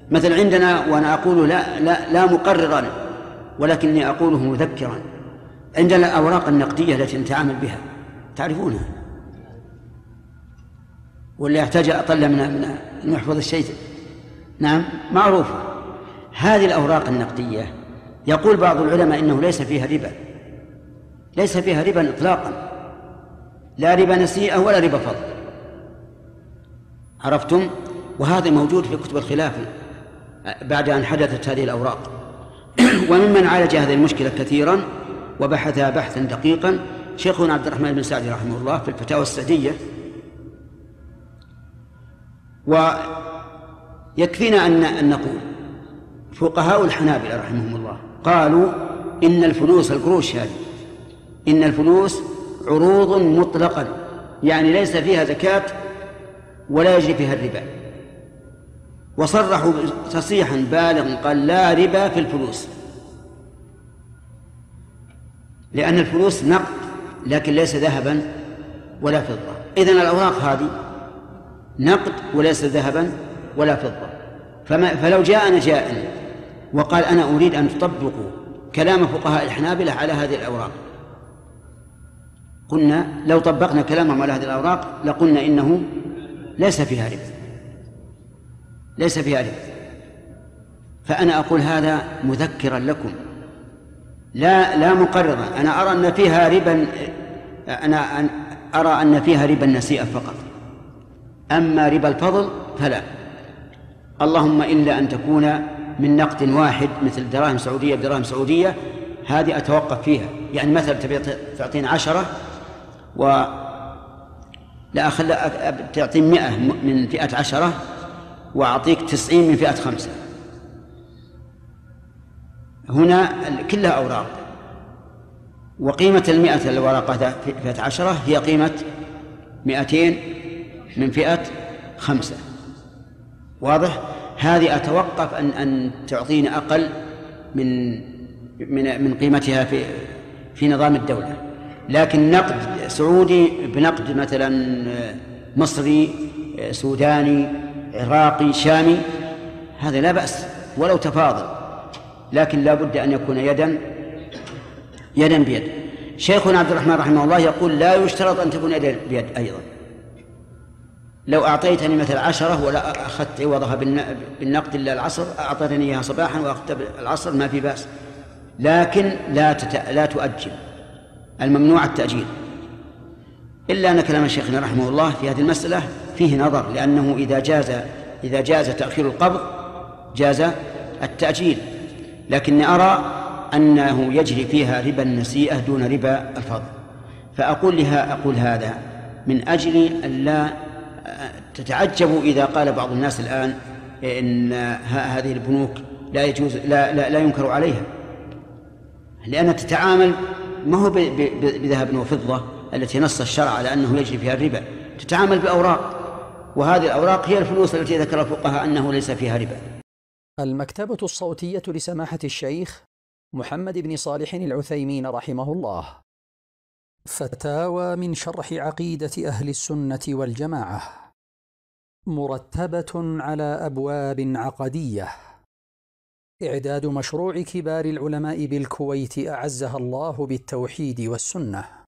مثل عندنا، وأنا أقول لا مقررا ولكني أقوله مذكرا، عندنا الأوراق النقدية التي نتعامل بها تعرفونها، واللي يحتاج أطلع من محفظ الشيء. نعم معروفة. هذه الأوراق النقدية يقول بعض العلماء إنه ليس فيها ربا، ليس فيها ربا إطلاقا، لا ربا نسيئة ولا ربا فضل. عرفتم؟ وهذا موجود في كتب الخلاف بعد أن حدثت هذه الأوراق. وممن عالج هذه المشكلة كثيرا وبحثها بحثا دقيقا شيخنا عبد الرحمن بن سعدي رحمه الله في الفتاوى السعدية. ويكفينا أن نقول فقهاء الحنابلة رحمهم الله قالوا إن الفلوس، القروش هذه، إن الفلوس عروض مطلقا، يعني ليس فيها زكاة ولا يجري فيها الربا، وصرحوا تصريحا بالغا قال لا ربا في الفلوس، لأن الفلوس نقد لكن ليس ذهبا ولا فضة. إذن الأوراق هذه نقد وليس ذهبا ولا فضة. فلو جاءنا جائل وقال أنا أريد أن تطبقوا كلام فقهاء الحنابلة على هذه الأوراق، قلنا لو طبقنا كلامهم على هذه الأوراق لقلنا إنه ليس فيها ربا، ليس فيها ربا. فأنا أقول هذا مذكرا لكم لا مقررا. أنا أرى أن فيها ربا، أنا أرى أن فيها ربا النسيئة فقط، أما ربا الفضل فلا، اللهم إلا أن تكون من نقد واحد مثل دراهم سعودية بدراهم سعودية، هذه أتوقف فيها. يعني مثلا تبي تعطيني 10 لا تعطيني 100 من فئة 10 وأعطيك 90 من فئة 5، هنا كلها أوراق، وقيمة 100 الورقة في فئة 10 هي قيمة 200 من فئة 5. واضح؟ هذه أتوقف أن تعطيني أقل من قيمتها في نظام الدولة. لكن نقد سعودي بنقد مثلا مصري سوداني عراقي شامي هذا لا بأس ولو تفاضل، لكن لا بد أن يكون يدا بيد. شيخنا عبد الرحمن رحمه الله يقول لا يشترط أن تكون يدا بيد أيضا. لو أعطيتني مثل 10 ولا أخذت عوضها بالنقد إلا العصر، أعطيتني إياها صباحا وأخذت العصر ما في بأس، لكن لا تؤجل، الممنوع التأجيل. إلا أن كلام شيخنا رحمه الله في هذه المسألة فيه نظر، لأنه إذا جاز تأخير القبض جاز التأجيل، لكني أرى أنه يجري فيها ربا النسيئة دون ربا الفضل. فأقول هذا من أجل أن لا تتعجبوا إذا قال بعض الناس الآن إن هذه البنوك لا يجوز لا ينكر عليها، لأن تتعامل ما هو بذهب وفضة التي نص الشرع على أنه يجري فيها الربا، تتعامل بأوراق، وهذه الأوراق هي الفلوس التي ذكر الفقهاء أنه ليس فيها ربا. المكتبة الصوتية لسماحة الشيخ محمد بن صالح العثيمين رحمه الله. فتاوى من شرح عقيدة أهل السنة والجماعة، مرتبة على أبواب عقدية. إعداد مشروع كبار العلماء بالكويت أعزها الله بالتوحيد والسنة.